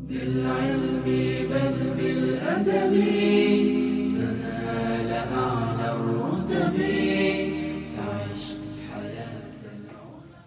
بالعلم بل بالأدب تنال أعلى الرتب فعش حياة العلماء.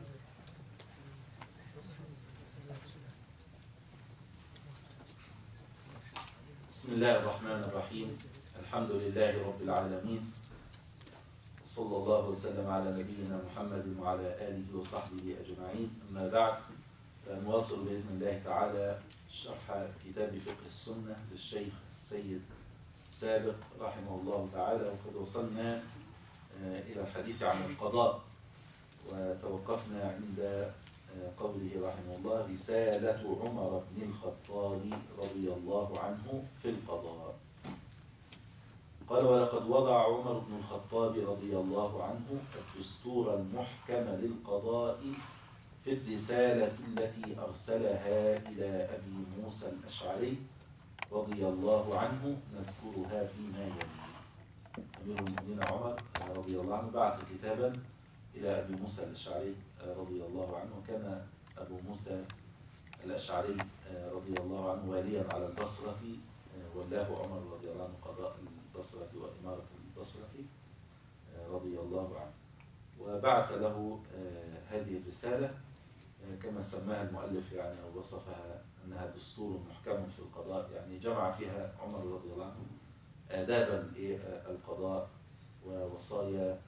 بسم الله الرحمن الرحيم. الحمد لله رب العالمين، صلى الله وسلم على نبينا محمد وعلى آله وصحبه أجمعين. أما بعد، فنواصل بإذن الله تعالى شرح كتاب فقه السنة للشيخ السيد سابق رحمه الله تعالى، وقد وصلنا إلى الحديث عن القضاء، وتوقفنا عند قوله رحمه الله: رسالة عمر بن الخطاب رضي الله عنه في القضاء. قال: ولقد وضع عمر بن الخطاب رضي الله عنه الدستور المحكم للقضاء في الرسالة التي أرسلها إلى أبي موسى الأشعري رضي الله عنه، نذكرها فيما يلي. أمير المؤمنين عمر رضي الله عنه بعث كتابا إلى أبي موسى الأشعري رضي الله عنه، وكان أبو موسى الأشعري رضي الله عنه واليا على البصرة، ولاه عمر رضي الله عنه قضاء البصرة وإمارة البصرة رضي الله عنه، وبعث له هذه الرسالة كما سماها المؤلف يعني أو وصفها أنها دستور محكم في القضاء، يعني جمع فيها عمر رضي الله عنه آدابا القضاء ووصايا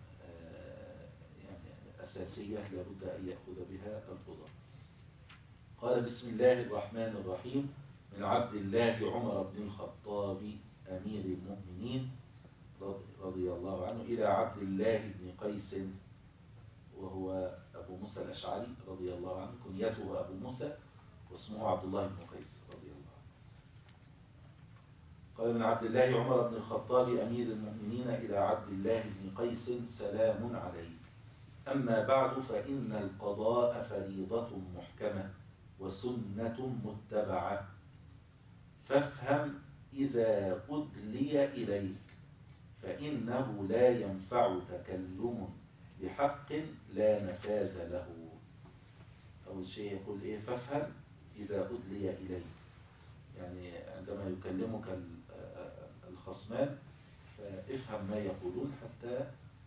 يعني أساسية لابد أن يأخذ بها القضاء. قال: بسم الله الرحمن الرحيم. من عبد الله عمر بن الخطاب أمير المؤمنين رضي الله عنه إلى عبد الله بن قيس، وهو أبو موسى الأشعري رضي الله عنه، كنيته أبو موسى واسمه عبد الله بن قيس رضي الله عنه. قال: من عبد الله عمر بن الخطاب أمير المؤمنين إلى عبد الله بن قيس، سلام عليك. أما بعد، فإن القضاء فريضة محكمة وسنة متبعة، فافهم إذا أدلي إليك، فإنه لا ينفع تكلم بحق لا نفاذ له. أول شيء يقول إيه؟ فافهم إذا أدلي إليك، يعني عندما يكلمك الخصمان فافهم ما يقولون حتى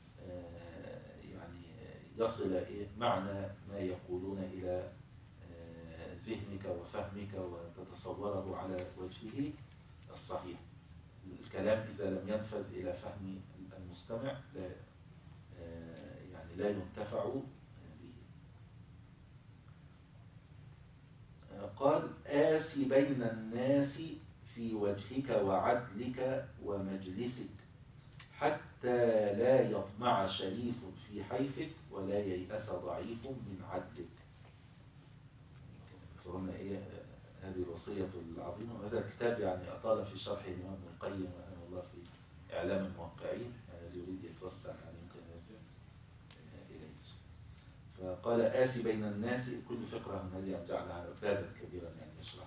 يعني يصل إيه معنى ما يقولون إلى ذهنك وفهمك وتتصوره على وجهه الصحيح. الكلام إذا لم ينفذ إلى فهم المستمع لا يعني لا ينتفع به. قال: آسي بين الناس في وجهك وعدلك ومجلسك، حتى لا يطمع شريف في حيفك ولا ييأس ضعيف من عدلك. فهنا إيه هذه الوصية العظيمة. وهذا الكتاب يعني أطال في شرحه الإمام ابن القيم رحمه الله في إعلام الموقعين، اللي يريد يتوسع يعني يمكن يرجع إليه. فقال: آسي بين الناس، كل فقرة من هذه جعلها بابا كبيرا يعني يشرحه.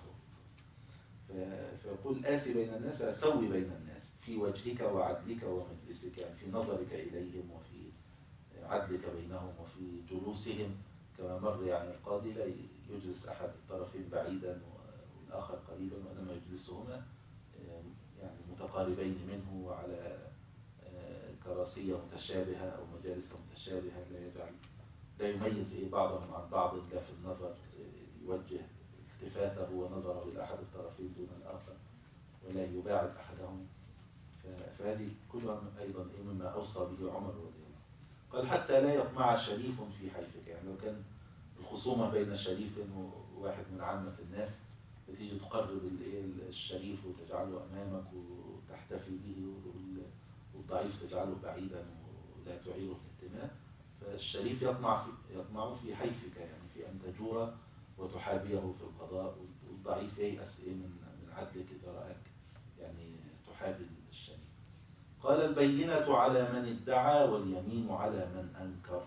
فيقول: آسي بين الناس، أسوي بين الناس في وجهك وعدلك ومجلسك، يعني في نظرك إليهم وفي عدلك بينهم وفي جلوسهم. كما مر يعني القاضي لا يجلس أحد الطرفين بعيدا والآخر قريبا، وإنما يجلسهما يعني متقاربين منه وعلى كراسية متشابهة أو مجالس متشابهة، لا يميز بعضهم عن بعض، لا في النظر يوجه التفاته ونظره إلى أحد الطرفين دون الآخر، ولا يباعد أحدهم. فهذه كلها أيضا مما أوصى به عمر رضي الله عنه. قال: حتى لا يطمع شريف في حيفك، يعني لو كان الخصومة بين شريف وواحد من عامة الناس، بتيجي تقرب الشريف وتجعله أمامك وتحتفي به، والضعيف تجعله بعيدا ولا تعيره الاهتمام. فالشريف يطمع في حيفك، يعني في أن تجور وتحابيه في القضاء، والضعيف ييأس من عدلك إذا رآك يعني تحابي الشريف. قال: البينة على من ادعى واليمين على من أنكر.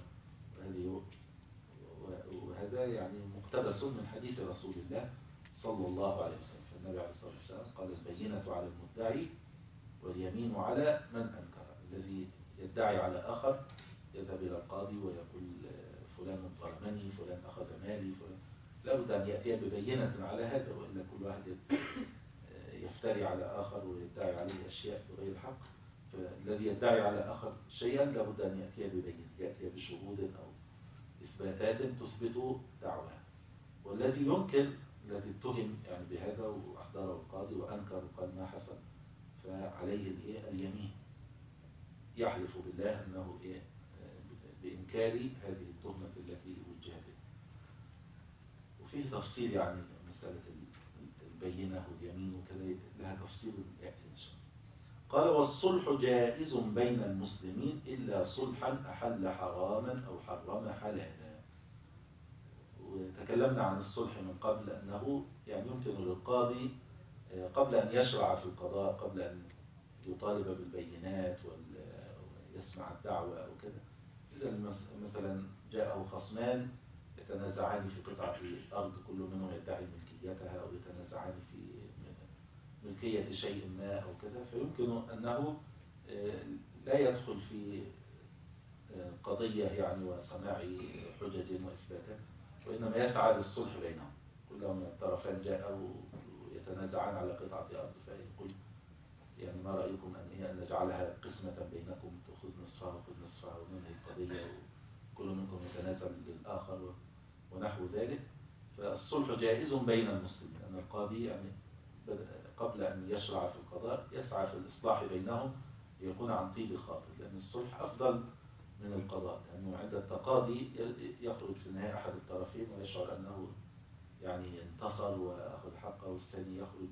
وهذا يعني مقتبس من حديث رسول الله صلى الله عليه وسلم. فالنبي عليه الصلاة والسلام قال: البينة على المدعي واليمين على من أنكر. الذي يدعي على آخر يذهب إلى القاضي ويقول: فلان ظلمني، فلان أخذ مالي، فلان لابد أن يأتي ببينة على هذا، وإلا كل واحد يفتري على آخر ويدعي عليه أشياء بغير حق. فالذي يدعي على آخر شيئا لابد أن يأتي ببينة، يأتي بشهود أو إثباتات تثبت دعواه. والذي ينكر، الذي اتهم يعني بهذا وأحضره القاضي وأنكر وقال ما حصل، فعليه اليمين، يحلف بالله أنه بإنكار هذه التهمة التي وجهت له. وفيه تفصيل يعني مسألة البينة واليمين وكذا، لها تفصيل يأتي إن شاء الله. قال والصلح جائز بين المسلمين إلا صلحا أحل حراما أو حرم حلالا. وتكلمنا عن الصلح من قبل أنه يعني يمكن للقاضي قبل أن يشرع في القضاء، قبل أن يطالب بالبينات ويسمع الدعوة أو كده، إذا مثلا جاءه خصمان يتنازعان في قطعة الأرض، كل منهم يدعي ملكيتها أو يتنازعان في ملكية شيء ما أو كذا، فيمكن أنه لا يدخل في قضية يعني وسماع حجج وإثباتات، وإنما يسعى للصلح بينهم. كل من الطرفان جاءوا يتنازعان على قطعة أرض، فيقول يعني ما رأيكم أن نجعلها قسمة بينكم، تأخذ نصفها وخذ نصفها وننهي القضية وكل منكم يتنازل للآخر ونحو ذلك. فالصلح جائز بين المسلمين، أن القاضي يعني قبل أن يشرع في القضاء يسعى في الإصلاح بينهم ليكون عن طيب خاطر، لأن الصلح أفضل من القضاء، لأنه عند التقاضي يخرج في النهاية أحد الطرفين ويشعر أنه يعني انتصر وأخذ حقه، والثاني يخرج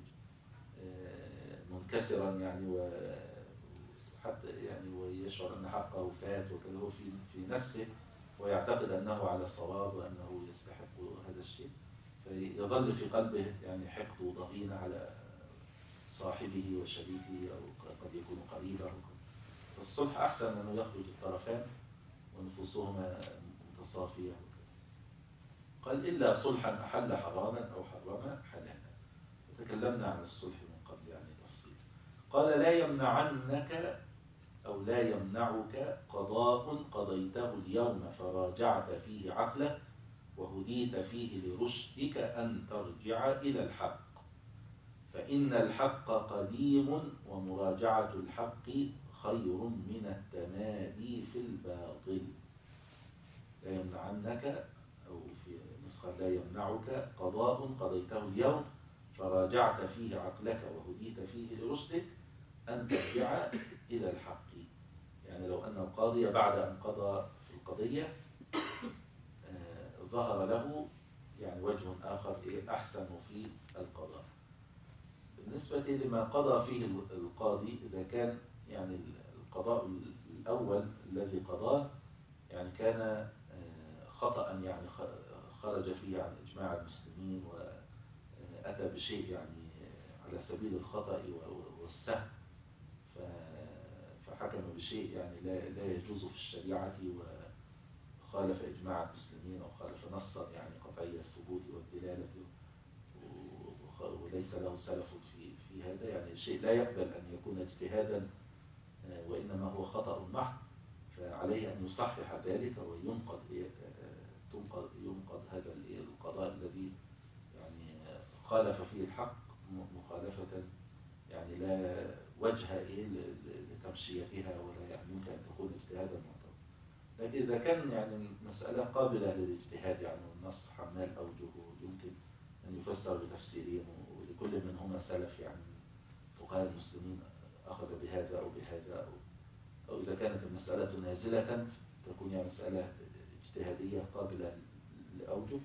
منكسرا يعني وحتى يعني ويشعر أن حقه فات وكذا، هو في نفسه ويعتقد أنه على صواب وأنه يستحق هذا الشيء، فيظل في قلبه يعني حقد وضغينة على صاحبه وشريكه أو قد يكون قريبه. فالصلح أحسن أنه يخرج الطرفان ونفوسهما متصافية. قال إلا صلحا أحل حراما أو حرم حلالا. وتكلمنا عن الصلح من قبل يعني تفصيل. قال لا يمنعنك أو لا يمنعك قضاء قضيته اليوم فراجعت فيه عقلك وهديت فيه لرشدك أن ترجع إلى الحق، فإن الحق قديم ومراجعة الحق خير من التمادي في الباطل. لا يمنعنك أو في نسخة لا يمنعك قضاء قضيته اليوم فراجعت فيه عقلك وهديت فيه لرشدك أن ترجع إلى الحق. يعني لو أن القاضي بعد أن قضى في القضية ظهر له يعني وجه آخر أحسن في القضاء. بالنسبة لما قضى فيه القاضي، إذا كان يعني القضاء الأول الذي قضاه يعني كان خطأ، يعني خرج فيه عن إجماع المسلمين وأتى بشيء يعني على سبيل الخطأ والسهو، فحكم بشيء يعني لا يجوز في الشريعة وخالف إجماع المسلمين أو خالف نصا يعني قطعي الثبوت والدلالة، وليس له سلف في هذا، يعني شيء لا يقبل أن يكون اجتهادا وإنما هو خطأ محض، فعليه أن يصحح ذلك وينقض هذا القضاء الذي يعني خالف فيه الحق مخالفة يعني لا وجه لتمشيتها ولا يعني يمكن أن تكون اجتهادا معتبرا. لكن إذا كان يعني مسألة قابلة للاجتهاد يعني والنص حمال أوجه يمكن أن يفسر بتفسيرين ولكل منهما سلف يعني فقهاء المسلمين أخذ بهذا أو بهذا، أو إذا كانت المسألة نازلة تكون يعني مسألة اجتهادية قابلة لأوجه،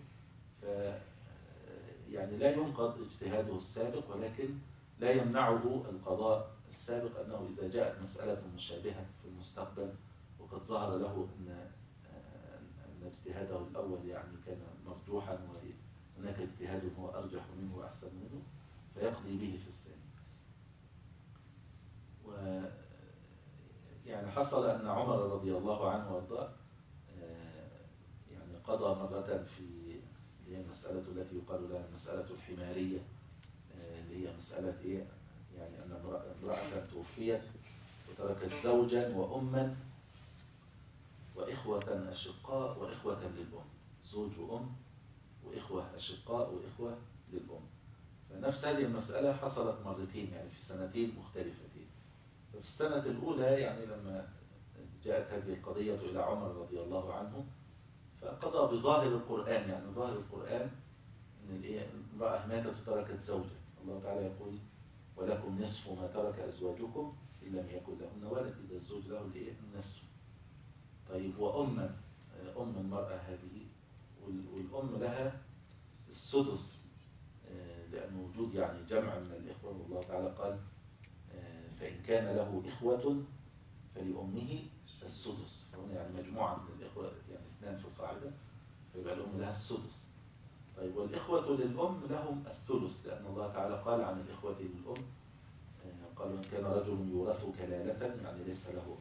يعني لا ينقض اجتهاده السابق، ولكن لا يمنعه القضاء السابق أنه إذا جاءت مسألة مشابهة في المستقبل وقد ظهر له أن اجتهاده الأول يعني كان مرجوحا وهناك اجتهاد هو أرجح منه وأحسن منه فيقضي به في الثاني. يعني حصل أن عمر رضي الله عنه وارضاه يعني قضى مرة في المسألة التي يقال لها المسألة الحمارية، اللي هي مسألة إيه؟ يعني أن امرأة توفيت وتركت زوجا وأما وإخوة أشقاء وإخوة للأم، زوج وأم وإخوة أشقاء وإخوة للأم. فنفس هذه المسألة حصلت مرتين يعني في سنتين مختلفتين. ففي السنة الأولى يعني لما جاءت هذه القضية إلى عمر رضي الله عنه، فقضى بظاهر القرآن، يعني ظاهر القرآن إن امرأة ماتت وتركت زوجة، الله تعالى يقول ولكم نصف ما ترك أزواجكم إن لم يكن لهن ولد، إذا الزوج له النصف. طيب وأما أم المرأة هذه، والأم لها السدس، لأن وجود يعني جمع من الإخوة، والله تعالى قال فإن كان له إخوة فلأمه السدس، فهنا يعني مجموعة من الإخوة يعني 2 في الصاعدة، فيبقى الأم لها السدس. طيب والإخوة للأم لهم الثلث، لأن الله تعالى قال عن الإخوة للأم قال إن كان رجل يورث كلالة، يعني ليس له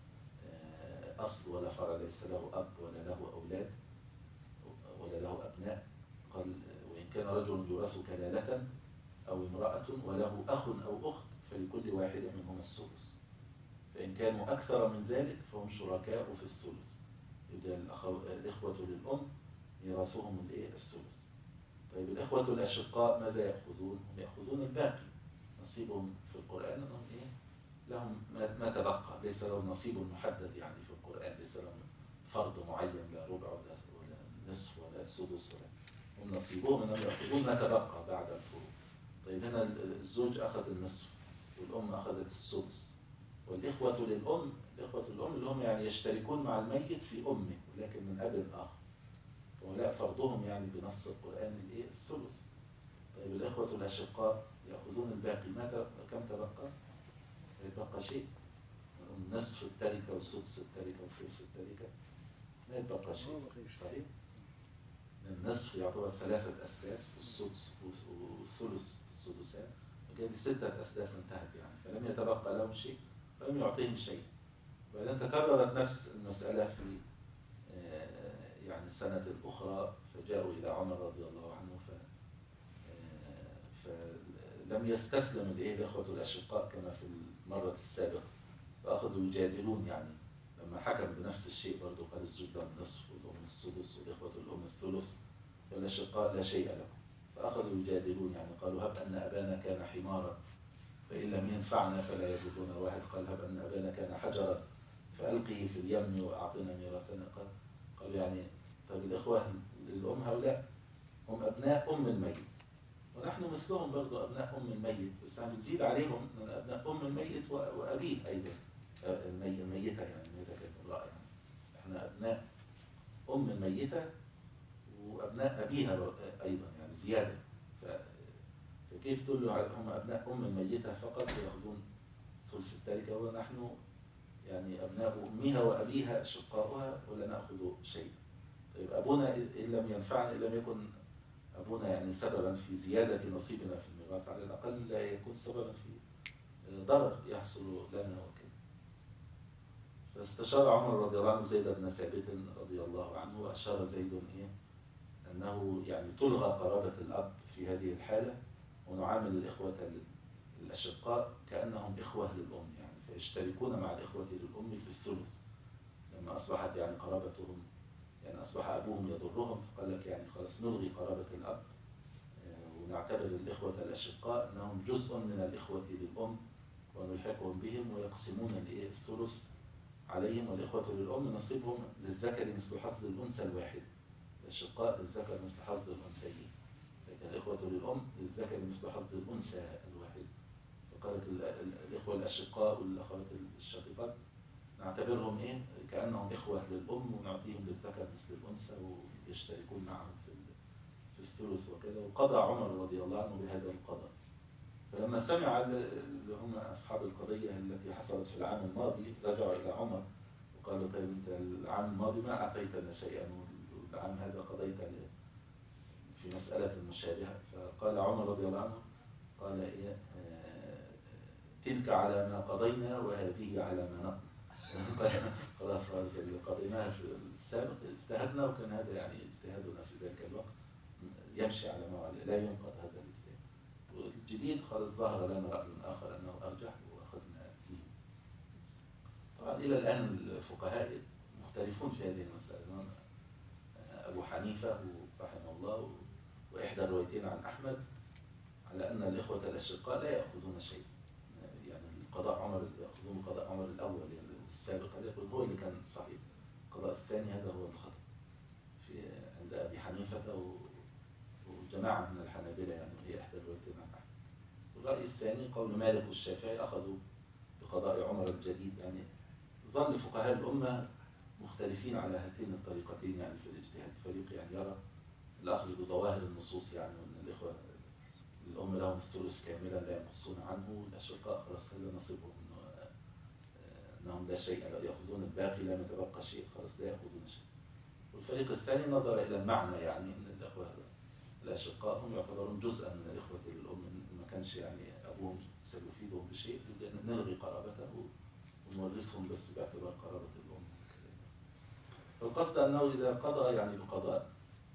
أصل ولا فرع، ليس له أب ولا له أولاد ولا له أبناء، قال وإن كان رجل يورث كلالة أو امرأة وله أخ أو أخت فلكل واحد منهما السدس، فإن كانوا أكثر من ذلك فهم شركاء في الثلث. يبقى الإخوة للأم ميراثهم الثلث. طيب الإخوة الأشقاء ماذا يأخذون؟ هم يأخذون الباقي، نصيبهم في القرآن أنهم لهم ما تبقى، ليس لهم نصيب محدد يعني في القرآن، ليس لهم فرض معين لا ربع ولا نصف ولا سدس، ولا هم نصيبهم أنهم يأخذون ما تبقى بعد الفروض. طيب هنا الزوج أخذ النصف والأم أخذت السدس، والإخوة للأم، الإخوة للأم اللي هم يعني يشتركون مع الميت في أمه ولكن من أب آخر، فهؤلاء فرضهم يعني بنص القرآن الثلث. طيب الإخوة الأشقاء يأخذون الباقي، كم تبقى؟ لا يتبقى شيء، نصف التركة وسدس التركة وثلث التركة، ما يتبقى شيء. صحيح؟ النصف يعتبر 3 أسداس، والسدس والثلث السدسان، وكده 6 أسداس انتهت يعني، فلم يتبقى لهم شيء، فلم يعطيهم شيء. وبعدين تكررت نفس المسألة في يعني السنة الأخرى، فجاءوا إلى عمر رضي الله عنه فلم يستسلم الإخوة الأشقاء كما في المرة السابقة، فأخذوا يجادلون يعني لما حكم بنفس الشيء برضو، قال الزوج له النصف والأم السدس والإخوة الأم الثلث والأشقاء لا شيء لكم، فأخذوا يجادلون يعني قالوا هب أن أبانا كان حمارا فإن لم ينفعنا فلا يضرنا، واحد قال هب أن أبانا كان حجرا فألقه في اليم وأعطنا ميراثنا، قالوا يعني طيب الإخوة للأم هؤلاء هم أبناء أم الميت، ونحن مثلهم برضو أبناء أم الميت، بس عم بتزيد عليهم من أبناء أم الميت وأبيه أيضا، الميتة يعني الميتة كانت امرأة يعني، إحنا أبناء أم الميتة وأبناء أبيها أيضا يعني زيادة، فكيف تقول له هم أبناء أم الميتة فقط يأخذون ثلث التركة، ونحن يعني أبناء أمها وأبيها أشقاؤها ولا نأخذ شيء؟ طيب أبونا إن لم ينفعنا، إن لم يكن أبونا يعني سببا في زيادة نصيبنا في الميراث، على الأقل لا يكون سببا في ضرر يحصل لنا وكذا. فاستشار عمر رضي الله عنه زيد بن ثابت رضي الله عنه، وأشار زيد أنه يعني تلغى قرابة الأب في هذه الحالة، ونعامل الإخوة الأشقاء كأنهم إخوة للأم يعني، فيشتركون مع الإخوة للأم في الثلث، لما أصبحت يعني قرابتهم يعني أصبح أبوهم يضرهم، فقال لك يعني خلاص نلغي قرابة الأب ونعتبر الإخوة الأشقاء أنهم جزء من الإخوة للأم ونلحقهم بهم ويقسمون الثلث عليهم، والإخوة للأم نصيبهم للذكر مثل حظ الأنثى الواحد، الأشقاء للذكر مثل حظ الأنثيين، لكن الإخوة للأم للذكر مثل حظ الأنثى الواحد. فقالت الإخوة الأشقاء والأخوات الشقيقات نعتبرهم كأنهم إخوة للأم ونعطيهم للذكر مثل الأنثى ويشتركون معهم في الثلث وكذا. وقضى عمر رضي الله عنه بهذا القضاء، فلما سمع اللي هم أصحاب القضية التي حصلت في العام الماضي رجعوا إلى عمر وقالوا طيب أنت العام الماضي ما أعطيتنا شيئا والعام هذا قضيت في مسألة مشابهة، فقال عمر رضي الله عنه قال تلك على ما قضينا وهذه على ما نقضي. خلاص اللي قضيناها في السابق اجتهدنا، وكان هذا يعني اجتهادنا في ذلك الوقت يمشي على ما لا ينقض هذا الاجتهاد، والجديد خلاص ظهر لنا رأي آخر أنه أرجح وأخذنا به. طبعا إلى الآن الفقهاء مختلفون في هذه المسألة، أبو حنيفة رحمه الله، وإحدى الروايتين عن أحمد على أن الإخوة الأشقاء لا يأخذون شيء. يعني القضاء عمر يأخذون قضاء عمر الأول السابق، هذا يقول هو اللي كان صحيح، القضاء الثاني هذا هو الخطأ في عند أبي حنيفة وجماعة من الحنابلة، يعني هي إحدى الروايتين عن أحمد. والرأي الثاني قول مالك والشافعي أخذوا بقضاء عمر الجديد. يعني ظل فقهاء الأمة مختلفين على هاتين الطريقتين يعني في الاجتهاد. فريق يعني يرى الأخذ بظواهر النصوص، يعني وأن الإخوة الأم لهم الثلث كاملا لا ينقصون عنه، والأشقاء خلاص هذا نصيبهم، أنهم لا شيء يأخذون الباقي، لم يتبقى شيء، خلاص لا يأخذون شيء. والفريق الثاني نظر إلى المعنى، يعني أن الإخوة الأشقاء هم يعتبرون جزءا من الإخوة الأم، ما كانش يعني أبوهم سيفيدهم بشيء، نلغي قرابته ونورثهم بس باعتبار قرابة الأم. فالقصد أنه إذا قضى يعني بقضاء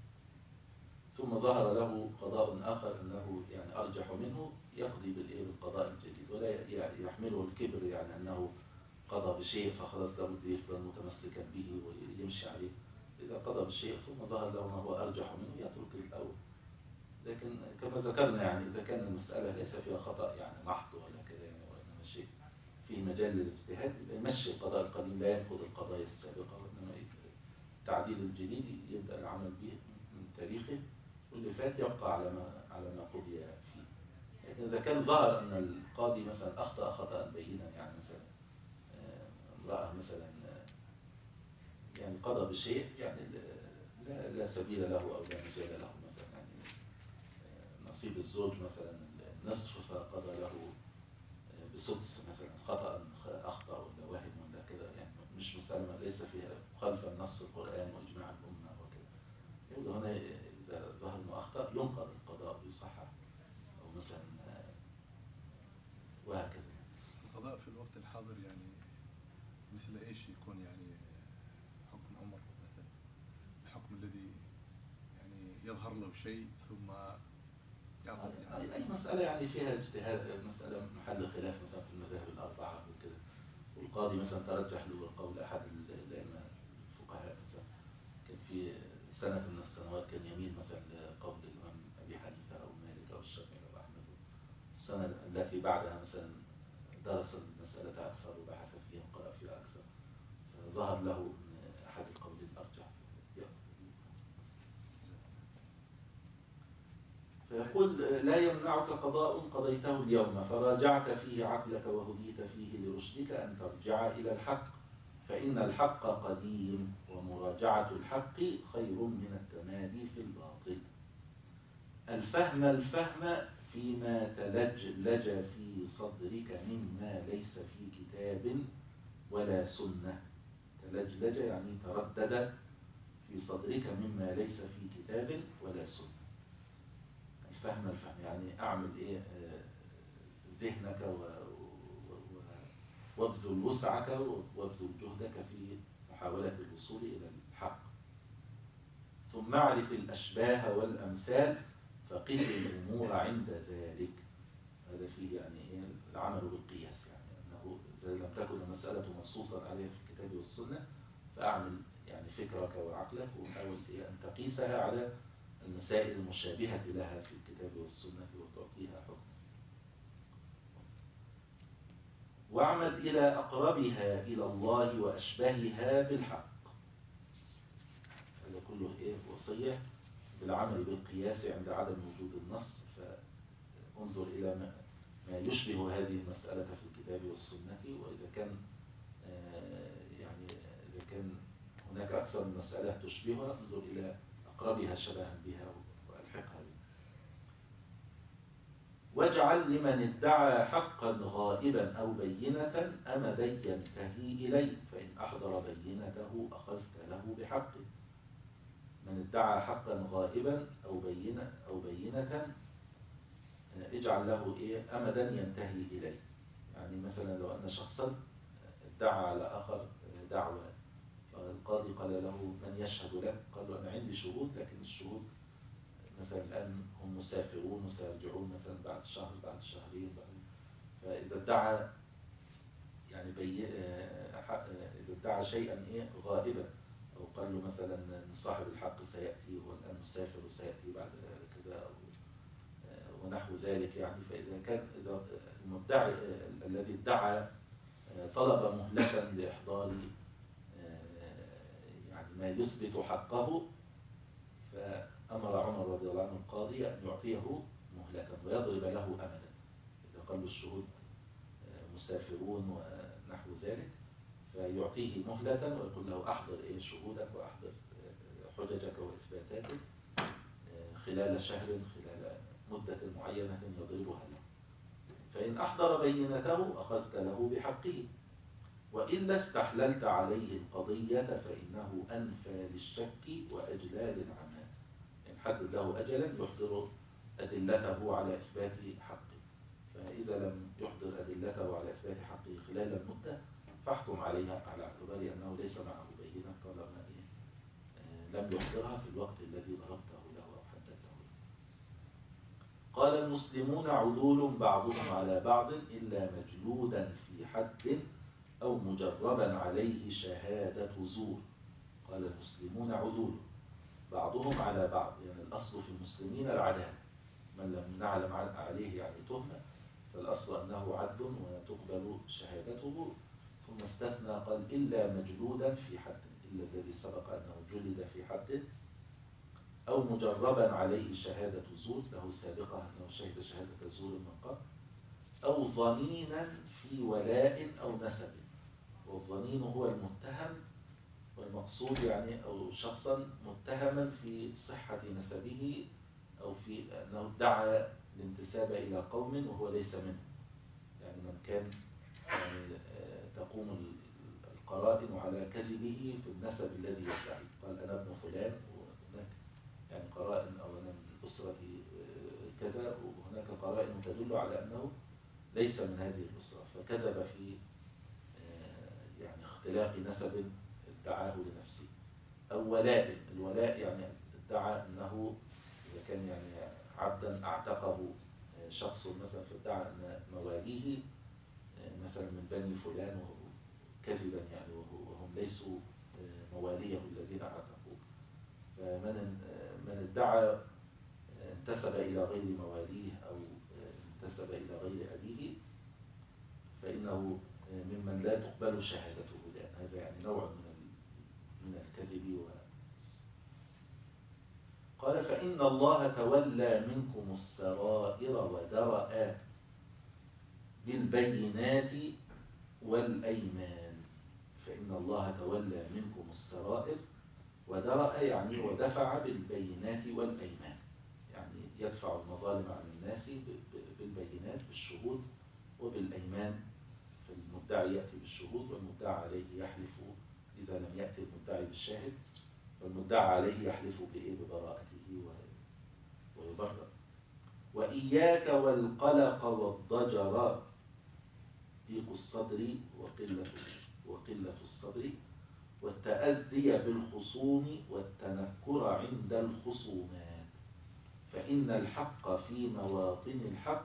ثم ظهر له قضاء آخر أنه يعني أرجح منه، يقضي بالقضاء الجديد، ولا يحمله الكبر يعني أنه قضى بشيء فخلاص لابد يفضل متمسكا به ويمشي عليه. إذا قضى بشيء ثم ظهر له ما هو أرجح منه يترك الأول. لكن كما ذكرنا يعني إذا كان المسألة ليس فيها خطأ يعني محض ولا كذا، يعني وإنما شيء في مجال للاجتهاد، يمشي القضاء القديم لا ينقض القضايا السابقة، وإنما التعديل الجديد يبدأ العمل به من تاريخه، واللي فات يبقى على ما قضي فيه. لكن إذا كان ظهر أن القاضي مثلا أخطأ خطأ بينا، يعني مثلا امرأة مثلا يعني قضى بشيء يعني لا سبيل له أو لا مجال له، مثلا يعني نصيب الزوج مثلا نصف فقضى له بسدس مثلا، خطأ أخطأ ولا وهم ولا كذا، يعني مش مسألة ليس فيها مخالفة النص القرآن وإجماع الأمة وكذا. يبقى هنا إذا ظهر أنه أخطأ ينقض القضاء ويصحح، أو مثلا وهكذا. القضاء في الوقت الحاضر يعني مثل إيش يكون؟ يعني حكم عمر مثلا، الحكم الذي يعني يظهر له شيء ثم يأخذ يعني أي مسألة يعني فيها اجتهاد، مسألة محل خلاف مثلا في المذاهب الأربعة وكذا، والقاضي مثلا ترجح له قول أحد الأئمة الفقهاء، مثلا كان في سنة من السنوات كان يميل مثلا لقول الإمام أبي حنيفة أو مالك أو الشافعي أو أحمد، السنة التي بعدها مثلا درس المسألة أكثر وبحث فيها وقرأ فيها أكثر، فظهر له أحد القولين أرجح فيقول لا يمنعك قضاء قضيته اليوم فراجعت فيه عقلك وهديت فيه لرشدك أن ترجع إلى الحق، فإن الحق قديم ومراجعة الحق خير من التمادي في الباطل. الفهم فيما تلجلج في صدرك مما ليس في كتاب ولا سنة. تلجلج يعني تردد في صدرك مما ليس في كتاب ولا سنة. الفهم يعني أعمل إيه ذهنك وابذل وسعك وابذل جهدك في محاولة الوصول إلى الحق. ثم اعرف الأشباه والأمثال فقس الأمور عند ذلك. هذا فيه يعني إيه العمل بالقياس، يعني أنه إذا لم تكن المسألة منصوصا عليها في الكتاب والسنة فأعمل يعني فكرك وعقلك وحاول إيه أن تقيسها على المسائل المشابهة لها في الكتاب والسنة وتعطيها حكم. واعمد إلى أقربها إلى الله وأشبهها بالحق. هذا كله إيه وصية بالعمل بالقياس عند عدم وجود النص، فانظر إلى ما يشبه هذه المسألة في الكتاب والسنة، وإذا كان يعني إذا كان هناك أكثر من مسألة تشبهها انظر إلى أقربها شبها بها وألحقها بها. واجعل لمن ادعى حقا غائبا أو بينة أمدا ينتهي إليه، فإن أحضر بينته أخذت له بحقه. من ادعى حقا غائبا أو بينة اجعل له إيه أمدا ينتهي إليه. يعني مثلا لو أن شخصا ادعى على آخر دعوة، فالقاضي قال له من يشهد لك؟ قال له أنا عندي شهود، لكن الشهود مثلا الآن هم مسافرون وسيرجعون مثلا بعد شهر بعد شهرين فإذا ادعى يعني إذا ادعى شيئا إيه غائبا أو يقال له مثلا ان صاحب الحق سياتي، هو الان مسافر وسياتي بعد كذا ونحو ذلك يعني. فاذا كان اذا المدعي الذي ادعى طلب مهلة لإحضار يعني ما يثبت حقه، فأمر عمر رضي الله عنه القاضي أن يعطيه مهلة ويضرب له أمدا. إذا قال له الشهود مسافرون ونحو ذلك فيعطيه مهلة ويقول له أحضر شهودك وأحضر حججك وإثباتاتك خلال شهر، خلال مدة معينة يضربها له. فإن أحضر بينته أخذت له بحقه، وإلا استحللت عليه القضية فإنه أنفى للشك وأجلى للعمى. يعني حدد له أجلا يحضر أدلته على إثبات حقه، فإذا لم يحضر أدلته على إثبات حقه خلال المدة فاحكم عليها على اعتبار أنه ليس معه بينة طالما لم يحضرها في الوقت الذي ضربته له أو حددته له. قال المسلمون عدول بعضهم على بعض إلا مجلودا في حد أو مجربا عليه شهادة زور. قال المسلمون عدول بعضهم على بعض، يعني الأصل في المسلمين العدالة، من لم نعلم عليه يعني تهمة فالأصل أنه عدل وتقبل شهادته. ثم استثنى قال إلا مجلودا في حد، إلا الذي سبق أنه جلد في حد، أو مجربا عليه شهادة زور، له سابقة أنه شهد شهادة زور من قبل، أو ظنينا في ولاء أو نسب. والظنين هو المتهم، والمقصود يعني أو شخصا متهما في صحة نسبه أو في أنه ادعى الانتساب إلى قوم وهو ليس منهم. يعني من كان يعني تقوم القرائن على كذبه في النسب الذي يدعي، قال أنا ابن فلان وهناك يعني قرائن، أو أنا من أسرة كذا، وهناك قرائن تدل على أنه ليس من هذه الأسرة، فكذب في يعني اختلاق نسب ادعاه لنفسه. أو ولاء، الولاء يعني ادعى أنه إذا كان يعني عبدا أعتقه شخص مثلا، فادعى أن مواليه مثلا من بني فلان كذبا يعني، وهم ليسوا مواليه الذين اعتقوه. فمن ادعى انتسب إلى غير مواليه أو انتسب إلى غير أبيه فإنه ممن لا تقبل شهادته، لأن هذا يعني نوع من الكذب. قال فإن الله تولى منكم السرائر ودرأ بالبينات والأيمان. فإن الله تولى منكم السرائر ودرأ يعني ودفع بالبينات والأيمان، يعني يدفع المظالم عن الناس بالبينات بالشهود وبالأيمان. فالمدعي يأتي بالشهود والمدعى عليه يحلف، إذا لم يأتي المدعي بالشاهد فالمدعى عليه يحلف ببراءته ويبرأ. وإياك والقلق والضجر، ضيق الصدر وقلة الصدر، والتأذي بالخصوم والتنكر عند الخصومات، فإن الحق في مواطن الحق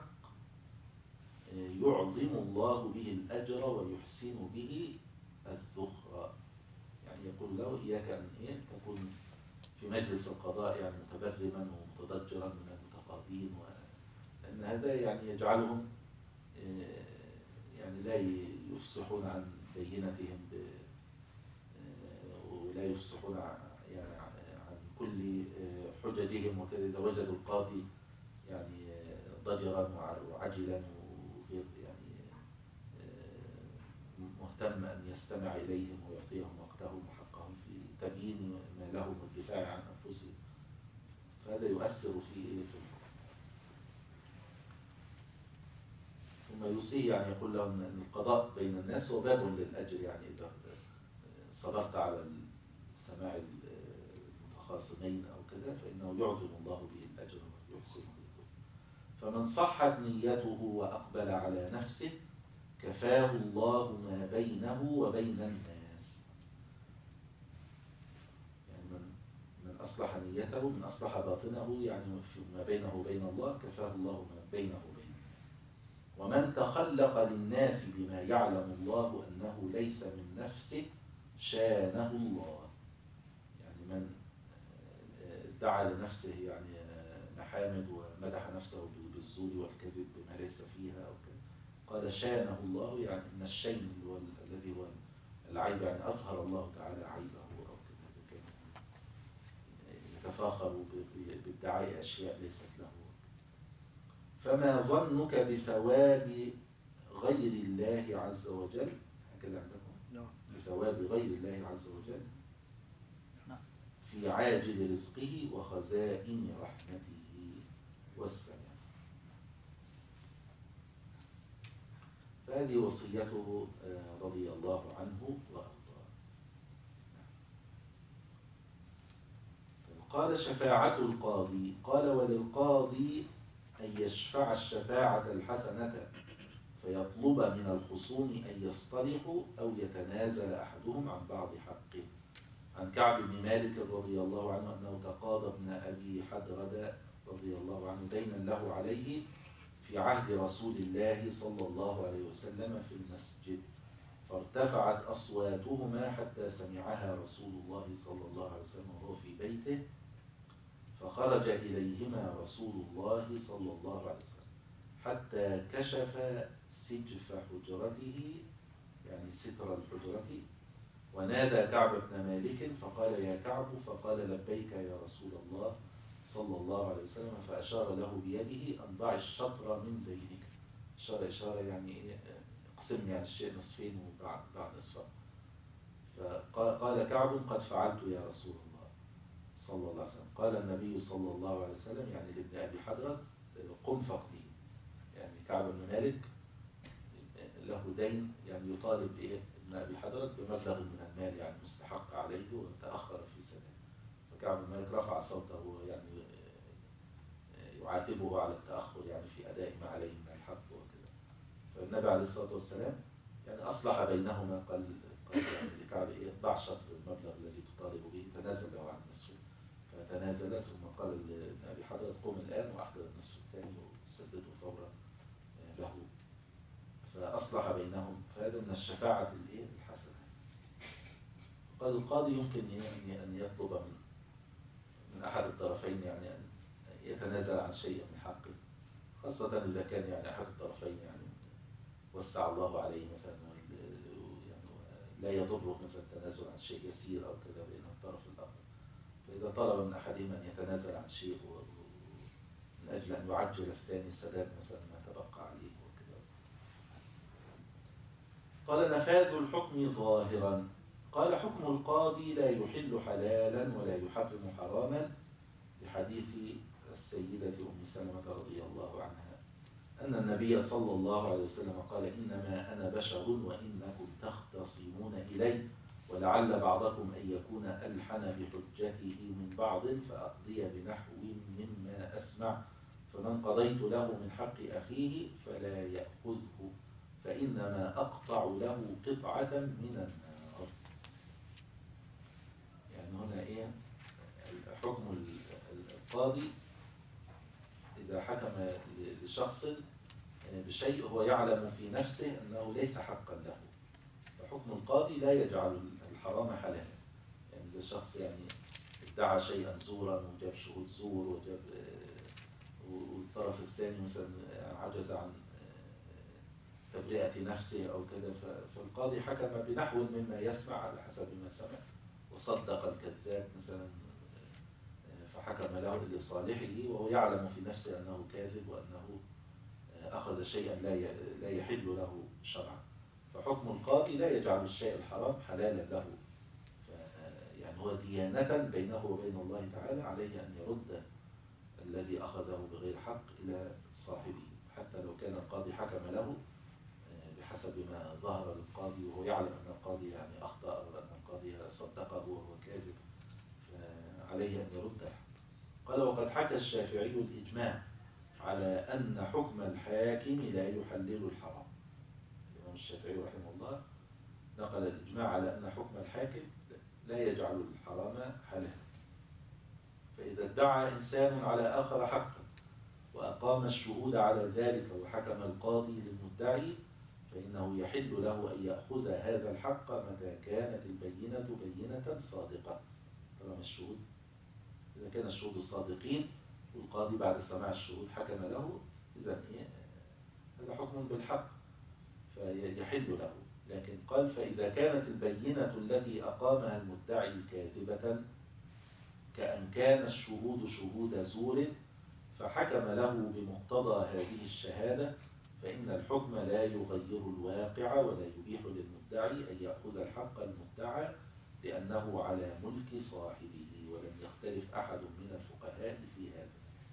يعظم الله به الأجر ويحسن به الذخر. يعني يقول له إياك أن تكون في مجلس القضاء يعني متبرما ومتضجرا من المتقاضين، لأن هذا يعني يجعلهم يعني لا يفصحون عن بينتهم ولا يفصحون يعني عن كل حججهم وكذا. إذا وجدوا القاضي يعني ضجرا وعجلا وغير يعني مهتم أن يستمع إليهم ويعطيهم وقتهم وحقهم في تبيين ما لهم والدفاع عن أنفسهم، فهذا يؤثر في ثم يوصيه يعني يقول لهم أن القضاء بين الناس هو باب للأجر، يعني إذا صبرت على سماع المتخاصمين أو كذا فإنه يعظم الله به الأجر ويحسن به. فمن صحت نيته وأقبل على نفسه كفاه الله ما بينه وبين الناس. يعني من أصلح نيته، من أصلح باطنه يعني ما بينه وبين الله، كفاه الله ما بينه وبين الناس. ومن تخلق للناس بما يعلم الله أنه ليس من نفسه شانه الله. من ادعى لنفسه يعني محامد ومدح نفسه بالزور والكذب بما ليس فيها أو كذا. قال شانه الله، يعني ان الشين الذي هو العيب، يعني اظهر الله تعالى عيبه او كذا، يتفاخر بادعاء اشياء ليست له. فما ظنك بثواب غير الله عز وجل؟ هكذا عندكم؟ بثواب غير الله عز وجل في عاجل رزقه وخزائن رحمته والسلام. فهذه وصيته رضي الله عنه وأرضاه. قال شفاعة القاضي، قال وللقاضي أن يشفع الشفاعة الحسنة فيطلب من الخصوم أن يصطلحوا أو يتنازل أحدهم عن بعض حقه. عن كعب بن مالك رضي الله عنه أنه تقاضى ابن أبي حدرد رضي الله عنه دينا له عليه في عهد رسول الله صلى الله عليه وسلم في المسجد، فارتفعت أصواتهما حتى سمعها رسول الله صلى الله عليه وسلم وهو في بيته، فخرج إليهما رسول الله صلى الله عليه وسلم حتى كشف سجف حجرته، يعني ستر الحجرة، ونادى كعب بن مالك فقال يا كعب، فقال لبيك يا رسول الله صلى الله عليه وسلم، فأشار له بيده أن ضع الشطر من دينك. إشارة يعني اقسم يعني الشيء نصفين وضع نصفا. فقال كعب قد فعلت يا رسول الله صلى الله عليه وسلم. قال النبي صلى الله عليه وسلم يعني لابن أبي حدرد قم فقدي. يعني كعب بن مالك له دين، يعني يطالب ابن أبي حدرد بمبلغ من المال يعني مستحق عليه وتأخر في سنة. فكعب بن مالك رفع صوته يعني يعاتبه على التأخر يعني في أداء ما عليه من الحق وكذا. فالنبي عليه الصلاة والسلام يعني أصلح بينهما، قال يعني لكعب ضع شطر المبلغ الذي تطالب به، تنازل له عن نصفه، فتنازل. ثم قال لابن أبي حدرد قم الآن وأحضر النصف الثاني وسدده فورا له، فأصلح بينهم. فهذا من الشفاعة الحسنة. قال القاضي يمكن أن يطلب من أحد الطرفين يعني أن يتنازل عن شيء من حقه، خاصة إذا كان يعني أحد الطرفين يعني وسع الله عليه مثلا، يعني لا يضره مثلا التنازل عن شيء يسير أو كذا بين الطرف الآخر. فإذا طلب من أحدهم أن يتنازل عن شيء من أجل أن يعجل الثاني السداد مثلا ما تبقى عليه وكذا. قال نفاذ الحكم ظاهرا. قال حكم القاضي لا يحل حلالا ولا يحرم حراما، لحديث السيدة أم سلمة رضي الله عنها أن النبي صلى الله عليه وسلم قال إنما أنا بشر وإنكم تختصمون إلي، ولعل بعضكم أن يكون ألحن بحجته من بعض فأقضي بنحو مما أسمع، فمن قضيت له من حق أخيه فلا يأخذه، فإنما أقطع له قطعة من النار. يعني هنا حكم القاضي إذا حكم لشخص بشيء هو يعلم في نفسه أنه ليس حقا له، فحكم القاضي لا يجعل الحرام حلالا. يعني إذا شخص يعني ادعى شيئا زورا وجاب شهود زور وجاب والطرف الثاني مثلا عجز عن تبرئة نفسه أو كذا، فالقاضي حكم بنحو مما يسمع على حسب ما سمع وصدق الكذاب مثلا، فحكم له لصالحه وهو يعلم في نفسه أنه كاذب وأنه أخذ شيئا لا يحل له شرعا. فحكم القاضي لا يجعل الشيء الحرام حلالا له، يعني هو ديانة بينه وبين الله تعالى، عليه أن يرد الذي أخذه بغير حق إلى صاحبه، حتى لو كان القاضي حكم له بحسب ما ظهر للقاضي وهو يعلم أن القاضي يعني أخطأ أو أن القاضي صدقه وهو كاذب، فعليه أن يرده. قال وقد حكى الشافعي الإجماع على أن حكم الحاكم لا يحلل الحرام. الإمام الشافعي رحمه الله نقل الإجماع على أن حكم الحاكم لا يجعل الحرام حلالا. فإذا ادعى إنسان على آخر حقا وأقام الشهود على ذلك وحكم القاضي للمدعي، فإنه يحل له أن يأخذ هذا الحق متى كانت البينة بينة صادقة. طالما الشهود، إذا كان الشهود صادقين والقاضي بعد سماع الشهود حكم له، إذا هذا حكم بالحق فيحل له. لكن قال فإذا كانت البينة التي أقامها المدعي كاذبة كأن كان الشهود شهود زور فحكم له بمقتضى هذه الشهادة، فإن الحكم لا يغير الواقع ولا يبيح للمدعي أن يأخذ الحق المدعى لأنه على ملك صاحبه، ولم يختلف أحد من الفقهاء في هذا.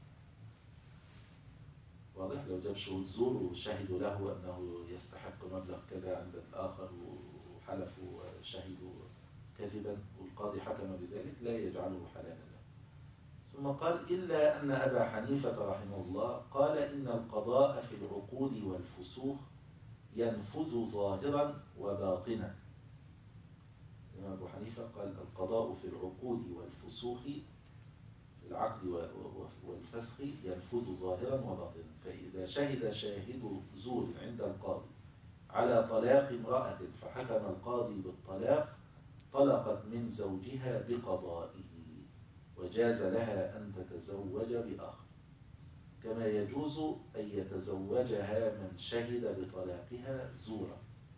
واضح؟ لو جاب شهود زور وشهدوا له أنه يستحق مبلغ كذا عند الآخر وحلفوا شهدوا كذبا والقاضي حكم بذلك لا يجعله حلالا له. ثم قال إلا أن أبا حنيفة رحمه الله قال إن القضاء في العقود والفسوخ ينفذ ظاهرا وباطنا. الإمام أبو حنيفة قال القضاء في العقود والفسوخ في العقد والفسخ ينفذ ظاهرا وباطنا. فإذا شهد شاهد زور عند القاضي على طلاق امرأة فحكم القاضي بالطلاق طلقت من زوجها بقضائه وجاز لها أن تتزوج بآخر، كما يجوز أن يتزوجها من شهد بطلاقها زورا.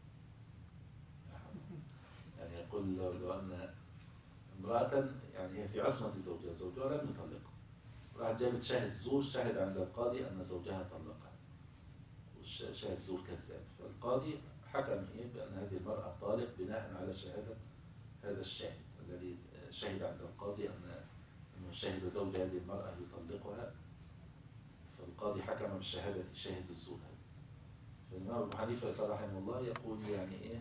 يعني يقول لو أن امرأة يعني هي في عصمة زوجها، زوجها لم يطلقها، راحت جابت شاهد زور شهد عند القاضي أن زوجها طلقها، والشاهد زور كذاب، فالقاضي حكم بأن هذه المرأة طالق بناء على شهادة هذا الشاهد الذي شهد عند القاضي أنه شهد زوج هذه المرأة يطلقها، فالقاضي حكم بشهادة شاهد الزور هذا. فالإمام أبو حنيفة رحمه الله يقول يعني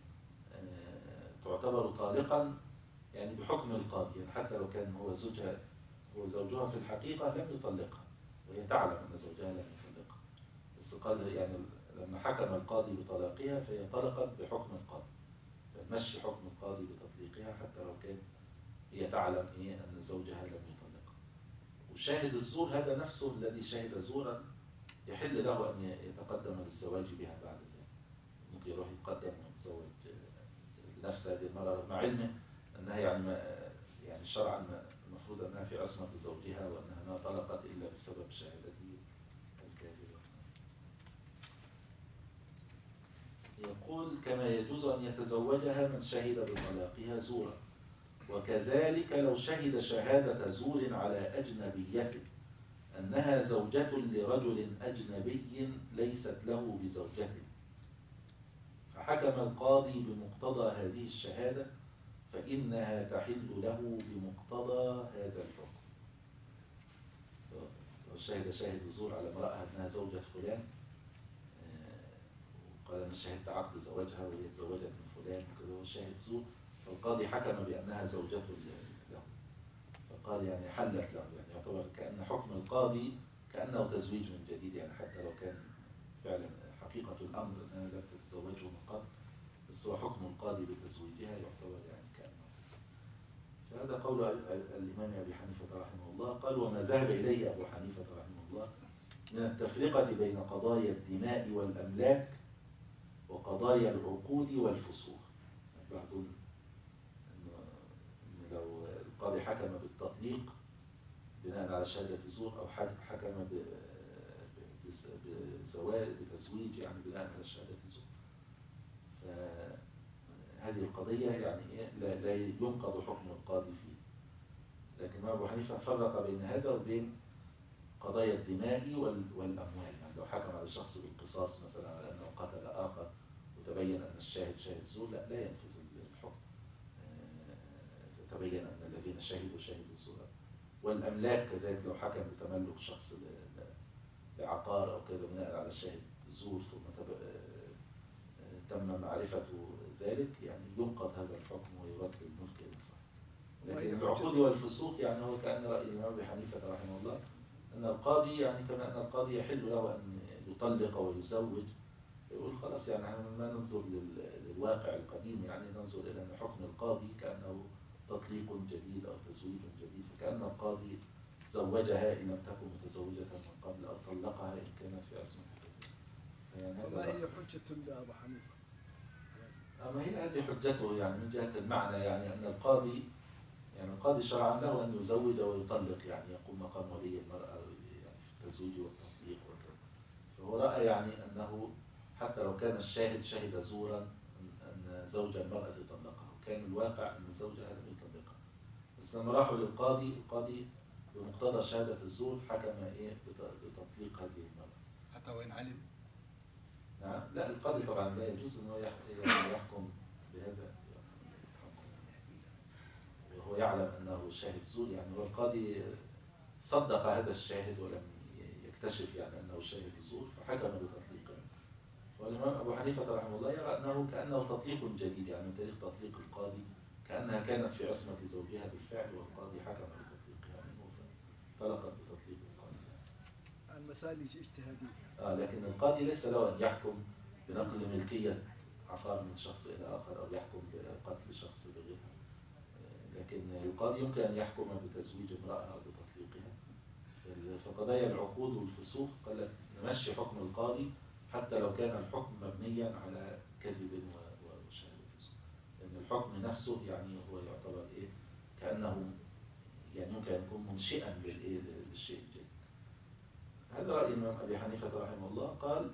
تعتبر طالقا يعني بحكم القاضي، يعني حتى لو كان هو زوجها في الحقيقة لم يطلقها وهي تعلم أن زوجها لم يطلقها، بس قال يعني لما حكم القاضي بطلاقها فهي طلقت بحكم القاضي، فنمشي حكم القاضي بتطليقها حتى لو كان هي تعلم أن زوجها لم يطلقها. وشاهد الزور هذا نفسه الذي شهد زورا يحل له أن يتقدم للزواج بها بعد ذلك، ممكن يروح يتقدم ويتزوج نفس هذه المرأة مع علمه أنها يعني شرعا المفروض أنها في عصمة زوجها وأنها ما طلقت إلا بسبب شهادته الكاذبة. يقول كما يجوز أن يتزوجها من شهد بطلاقها زورا، وكذلك لو شهد شهادة زور على أجنبية أنها زوجة لرجل أجنبي ليست له بزوجة، فحكم القاضي بمقتضى هذه الشهادة فإنها تحل له بمقتضى هذا الحكم. لو شهد شاهد زور على امرأة أنها زوجة فلان وقال أنا شهدت عقد زواجها وهي تزوجت من فلان وكذا، هو شاهد زور، فالقاضي حكم بأنها زوجة له، فقال يعني حلت له، يعني يعتبر كأن حكم القاضي كأنه تزويج من جديد، يعني حتى لو كان فعلا حقيقة الأمر أنها لم تتزوجه من قبل، بس هو حكم القاضي بتزويجها يعتبر يعني كأنه. فهذا قول الإمام أبي حنيفة رحمه الله. قال وما ذهب إليه أبو حنيفة رحمه الله من التفرقة بين قضايا الدماء والأملاك وقضايا العقود والفسوخ. تلاحظون أن لو القاضي حكم بالتطليق بناء على شهادة الزور أو حكم بتزويج يعني بناء على شهادة الزور، فهذه القضية يعني لا ينقض حكم القاضي فيه. لكن أبو حنيفة فرق بين هذا وبين قضايا الدماء والأموال، يعني لو حكم على الشخص بالقصاص مثلا على أنه قتل آخر وتبين أن الشاهد شاهد زور لا ينفذ الحكم، فتبين أن الذين شهدوا زورا. والأملاك كذلك لو حكم بتملك شخص بعقار أو كذا بناء على شاهد زور ثم تم معرفة ذلك يعني ينقض هذا الحكم ويرد الملك إلى صاحبه. لكن العقود والفسوق يعني هو كأن رأي الإمام أبي حنيفة رحمه الله أن القاضي يعني كما أن القاضي يحل له أن يطلق ويزوج، يقول خلاص يعني ما ننظر للواقع القديم، يعني ننظر إلى أن حكم القاضي كأنه تطليق جديد أو تزويج جديد، فكأن القاضي زوجها إن لم تكن متزوجة من قبل أو طلقها إن كانت في عصمة يعني فما هي حجة لأبو حنيفة؟ أما هي هذه حجته يعني من جهة المعنى، يعني أن القاضي يعني القاضي شرعا له أن يزوج ويطلق، يعني يقوم مقام ولي المرأة يعني في التزويج والتطليق وكذا. فهو رأى يعني أنه حتى لو كان الشاهد شهد زورا أن زوج المرأة طلقها، وكان الواقع أن زوجها لم يطلقها، بس لما راحوا للقاضي، القاضي بمقتضى شهادة الزور حكم إيه بتطليق هذه المرأة. حتى وإن علم؟ نعم، لا القاضي طبعا لا يجوز أنه يحكم بهذا الحكم، وهو يعلم أنه شاهد زور. يعني هو القاضي صدق هذا الشاهد ولم يكتشف يعني أنه شاهد زور فحكم بتطليقه. والإمام أبو حنيفة رحمه الله يرى أنه كأنه تطليق جديد، يعني من تاريخ تطليق القاضي كأنها كانت في عصمة زوجها بالفعل، والقاضي حكم بتطليقها منه فطلقت بتطليق القاضي. المسائل اجتهادية. لكن القاضي ليس له أن يحكم بنقل ملكية عقار من شخص إلى آخر أو يحكم بقتل شخص بغيرها، لكن القاضي يمكن أن يحكم بتزويج امرأة أو بتطليقها. في قضايا العقود والفسوق قال لك نمشي حكم القاضي حتى لو كان الحكم مبنيا على كذب وشهادة زور، لأن الحكم نفسه يعني هو يعتبر إيه كأنه يعني يمكن أن يكون منشئا للشيء الجديد. هذا رأي الإمام أبي حنيفة رحمه الله. قال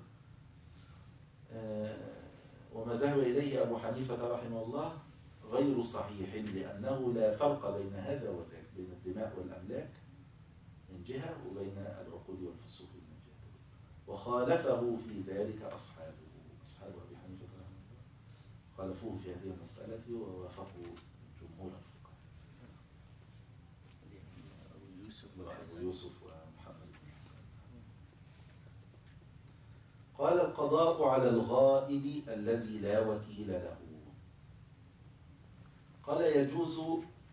وما ذهب إليه أبو حنيفة رحمه الله غير صحيح، لأنه لا فرق بين هذا وذاك، بين الدماء والأملاك من جهة وبين العقود والفسوق من جهة، وخالفه في ذلك أصحاب أبي حنيفة رحمه الله، خالفوه في هذه المسألة ووافقوا جمهور الفقهاء أبو يوسف ومحمد بن حسن. قال القضاء على الغائب الذي لا وكيل له. قال يجوز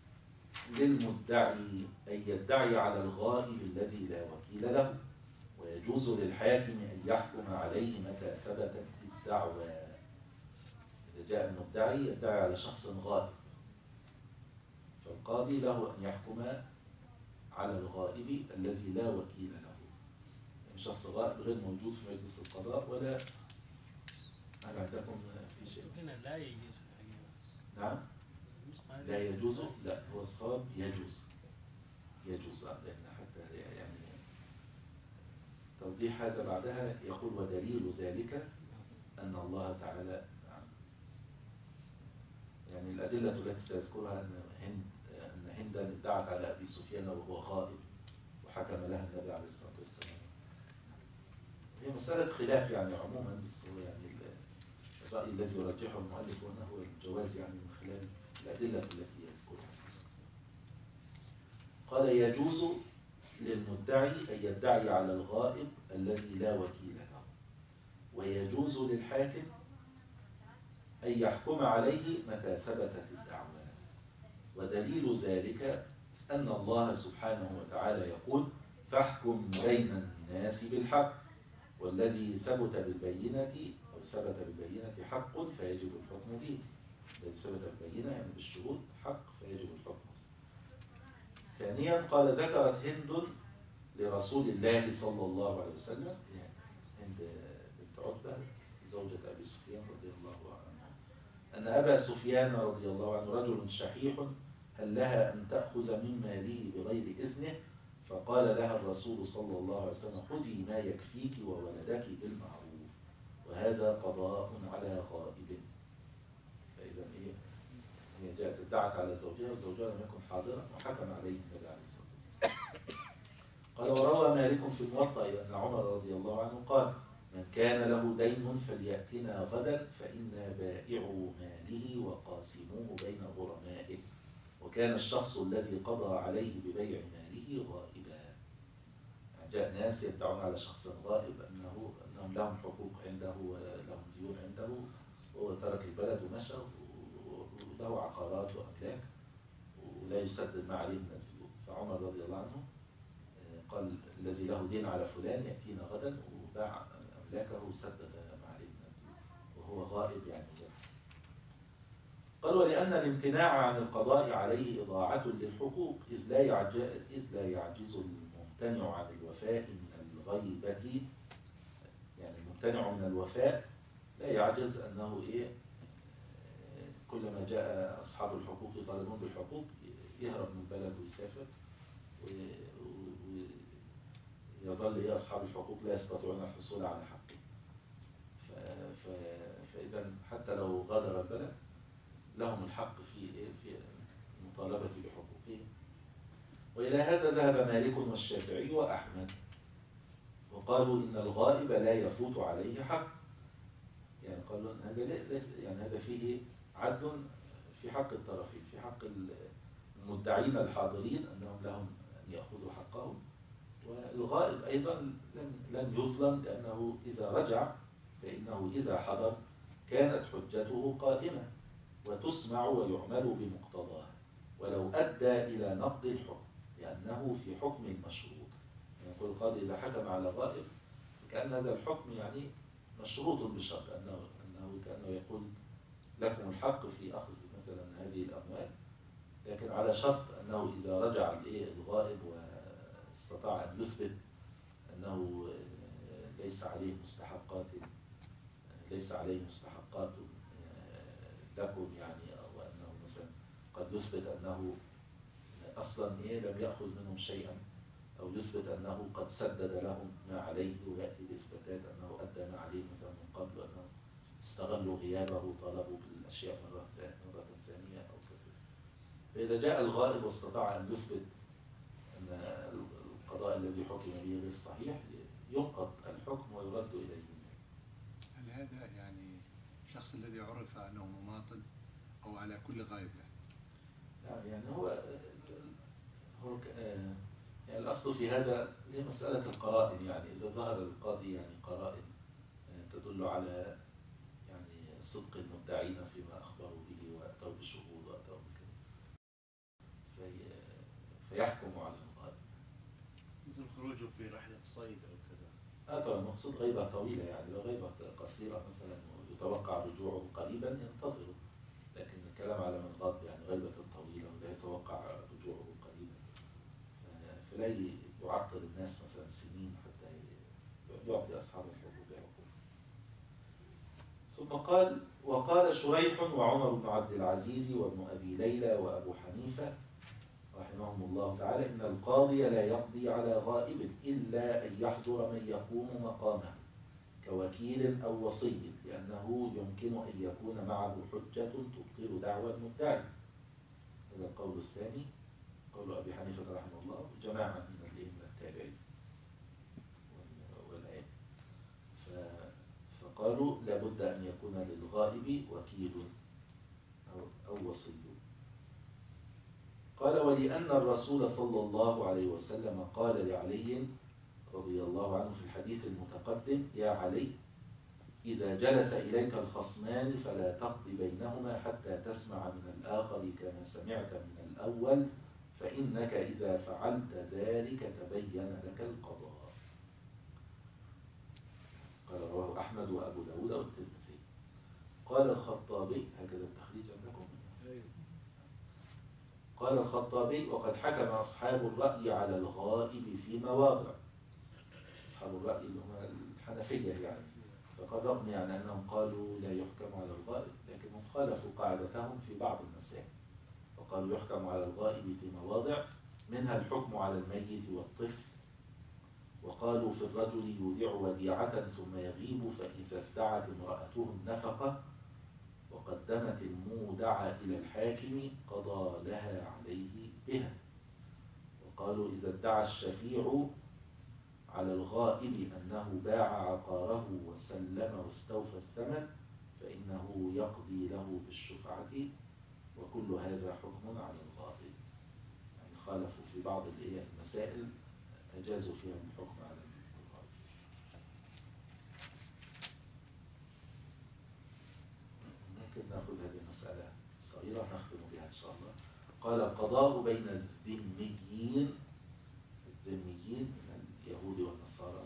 للمدعي أن يدعي على الغائب الذي لا وكيل له، ويجوز للحاكم أن يحكم عليه متى ثبتت الدعوى. إذا جاء المدعي يدعي على شخص غائب، فالقاضي له أن يحكم على الغائب الذي لا وكيل له، يعني شخص غائب غير موجود في مجلس القضاء ولا هل عندكم في شيء؟ لا يجوز. نعم لا يجوز، لا هو الصواب يجوز، لأن حتى يعني توضيح هذا بعدها يقول ودليل ذلك أن الله تعالى يعني الأدلة التي سيذكرها أن هندا ادعت على أبي سفيان وهو غائب وحكم لها النبي عليه الصلاة والسلام. هي مسألة خلاف يعني عموما، بس هو يعني الرأي الذي يرجحه المؤلف هو الجواز يعني من خلال الأدلة التي يذكرها. قال يجوز للمدعي أن يدعي على الغائب الذي لا وكيل له، ويجوز للحاكم أن يحكم عليه متى ثبتت الدعوى. ودليل ذلك أن الله سبحانه وتعالى يقول فاحكم بين الناس بالحق، والذي ثبت بالبينة حق فيجب الحكم به. الذي ثبت بالبينة يعني بالشهود حق فيجب الحكم. ثانيا قال ذكرت هند لرسول الله صلى الله عليه وسلم، يعني هند بنت عتبة زوجة أبي سفيان رضي الله عنه، أن أبا سفيان رضي الله عنه رجل شحيح هل لها أن تأخذ من ماله بغير إذنه؟ فقال لها الرسول صلى الله عليه وسلم خذي ما يكفيك وولدك بالمعروف، وهذا قضاء على غائب. فإذا إيه هي جاءت ادعت على زوجها وزوجها لم يكن حاضرا وحكم عليه النبي عليه الصلاة والسلام. قال وروى مالك في الموطأ أن عمر رضي الله عنه قال من كان له دين فليأتنا غدا فإنا بائعو ماله وقاسموه بين غرمائه، وكان الشخص الذي قضى عليه ببيع ماله غائبا. يعني جاء ناس يدعون على شخص غائب أنهم لهم حقوق عنده ولهم ديون عنده، وهو ترك البلد ومشى وله عقارات وأملاك ولا يسدد ما عليه من الديون. فعمر رضي الله عنه قال الذي له دين على فلان يأتينا غدا، وباع أملاكه وسدد ما عليه من الديون وهو غائب يعني. قال ولأن الامتناع عن القضاء عليه إضاعة للحقوق، إذ لا يعجز الممتنع عن الوفاء من الغيبة، يعني الممتنع من الوفاء لا يعجز أنه كلما جاء أصحاب الحقوق يطالبون بالحقوق يهرب من البلد ويسافر، ويظل أصحاب الحقوق لا يستطيعون الحصول على حقه. فإذا حتى لو غادر البلد لهم الحق في المطالبة بحقوقهم. وإلى هذا ذهب مالك والشافعي وأحمد، وقالوا إن الغائب لا يفوت عليه حق. يعني قالوا إن هذا يعني هذا فيه عدل في حق الطرفين، في حق المدعين الحاضرين أنهم لهم أن يأخذوا حقهم، والغائب أيضا لن يظلم، لأنه إذا رجع فإنه إذا حضر كانت حجته قائمة وتسمع ويعمل بمقتضاها، ولو أدى إلى نقض الحكم لأنه في حكم المشروط. يقول القاضي إذا حكم على غائب كأن هذا الحكم يعني مشروط بشرط، أنه كأنه يقول لكم الحق في أخذ مثلا هذه الأموال، لكن على شرط أنه إذا رجع الغائب واستطاع أن يثبت أنه ليس عليه مستحقات لكم، يعني أو أنه مثلا قد يثبت أنه أصلا لم يأخذ منهم شيئا، أو يثبت أنه قد سدد لهم ما عليه، ويأتي بإثباتات أنه أدى ما عليه مثلا من قبل، أنه استغلوا غيابه طلبوا بالأشياء مرة ثانية أو كذا. فإذا جاء الغائب واستطاع أن يثبت أن القضاء الذي حكم به غير صحيح ينقض الحكم ويرد إليه. هل هذا يعني الشخص الذي عرف أنه مماطل أو على كل غائب يعني هو يعني الأصل في هذا هي مسألة القرائن. يعني إذا ظهر القاضي يعني قرائن تدل على يعني صدق المدعين فيما أخبروا به وأتوا بشهود وأتوا بكذا فيحكم على الغائب. مثل خروجه في رحلة صيد أو كذا. طبعا المقصود غيبة طويلة، يعني لو غيبة قصيرة مثلا ويتوقع رجوعه قريبا ينتظره، لكن الكلام على من غاب يعني غيبة طويلة ولا يتوقع رجوعه قريبا، فلا يعطل الناس مثلا سنين حتى يعطي أصحاب الحقوق حقوق. ثم قال: وقال شريح وعمر بن عبد العزيز وابن أبي ليلى وأبو حنيفة رحمهم الله تعالى إن القاضي لا يقضي على غائب إلا أن يحضر من يقوم مقامه كوكيل أو وصي، لأنه يمكن أن يكون معه حجة تبطل دعوى المدعي. هذا القول الثاني، قول أبي حنيفة رحمه الله وجماعة من التابعين والأئمة. فقالوا لابد أن يكون للغائب وكيل أو وصي. قال: ولأن الرسول صلى الله عليه وسلم قال لعلي رضي الله عنه في الحديث المتقدم: يا علي، إذا جلس إليك الخصمان فلا تقض بينهما حتى تسمع من الآخر كما سمعت من الأول، فإنك إذا فعلت ذلك تبين لك القضاء. قال: رواه أحمد وأبو داود والترمذي. قال الخطابي، هكذا التخريج عندكم، قال الخطابي: وقد حكم أصحاب الرأي على الغائب في مواضع. أصحاب الرأي اللي هم الحنفية يعني، فقد رغم يعني أنهم قالوا لا يحكم على الغائب، لكنهم خالفوا قاعدتهم في بعض المسائل، فقالوا يحكم على الغائب في مواضع، منها الحكم على الميت والطفل. وقالوا في الرجل يودع وديعة ثم يغيب، فإذا ادعت امرأته النفقة وقدمت المودع إلى الحاكم قضى لها عليه بها. وقالوا إذا ادعى الشفيع على الغائب أنه باع عقاره وسلم واستوفى الثمن فإنه يقضي له بالشفعة، وكل هذا حكم على الغائب. يعني خالفوا في بعض المسائل أجازوا فيها الحكم على الغائب. ممكن نأخذ هذه المسألة صغيرة نختم بها إن شاء الله. قال: القضاء بين الذميين من اليهود والنصارى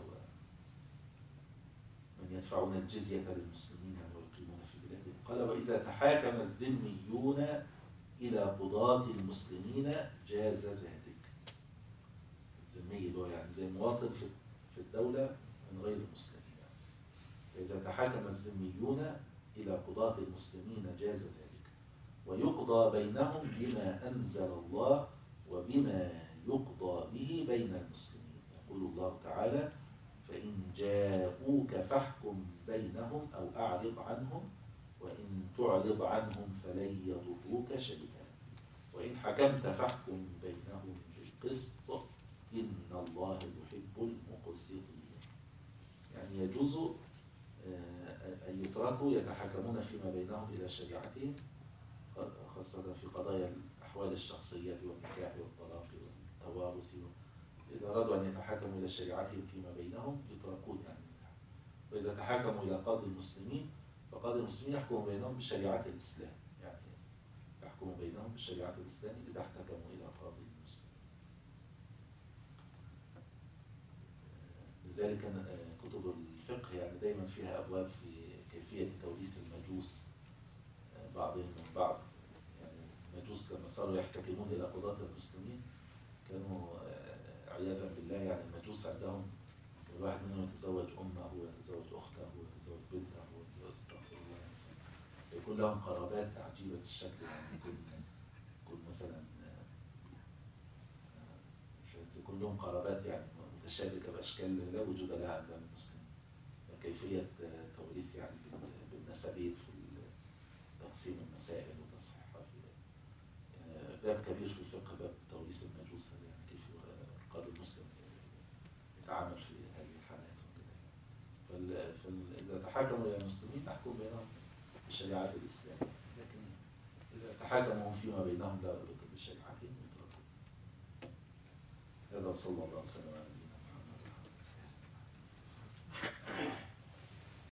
ومن يدفعون الجزية للمسلمين ويقيمون في بلادهم. قال: وإذا تحاكم الذميون إلى قضاة المسلمين جاز ذلك. الذمي اللي هو يعني زي مواطن في الدولة من غير المسلمين. فإذا تحاكم الذميون إلى قضاة المسلمين جاز ذلك. ويقضى بينهم بما أنزل الله وبما يقضى به بين المسلمين. يقول الله تعالى: فإن جاءوك فاحكم بينهم أو أعرض عنهم وإن تعرض عنهم فلن يضروك شيئا وإن حكمت فاحكم بينهم بالقسط إن الله يحب المقسطين. يعني يجوز أن يتركوا يتحكمون فيما بينهم إلى شريعتهم، خاصة في قضايا الأحوال الشخصية والنكاح والطلاق والتوارث. إذا أرادوا أن يتحكموا إلى شريعتهم فيما بينهم يتركون يعني. وإذا تحكموا إلى قاضي المسلمين فقاضي المسلمين يحكم بينهم بشريعة الإسلام، يعني يحكم بينهم بشريعة الإسلام إذا احتكموا إلى قاضي المسلمين. لذلك كتب الفقه يعني دايما فيها أبواب في كيفية توريث المجوس بعضهم من بعض. يعني المجوس لما صاروا يحتكمون إلى قضاة المسلمين كانوا عياذا بالله يعني المجوس عندهم الواحد منهم يتزوج أمه ويتزوج أخته ويتزوج بنته ويستغفر الله يعني. يكون لهم قرابات عجيبة الشكل، يعني يكون مثلا يكون لهم قرابات يعني متشابكة بأشكال لا وجود لها عند المسلمين. كيفية توريث يعني بالنسبين في تقسيم المسائل وتصحيحها في باب كبير في الفقه، باب توريث المجوس، يعني كيف القاضي المسلم يتعامل في هذه الحالات وكذا. فإذا تحاكموا إلى المسلمين تحكم بينهم بشريعة الإسلام، لكن إذا تحاكموا فيما بينهم لا بشريعتهم يتركون. هذا صلى الله عليه وسلم.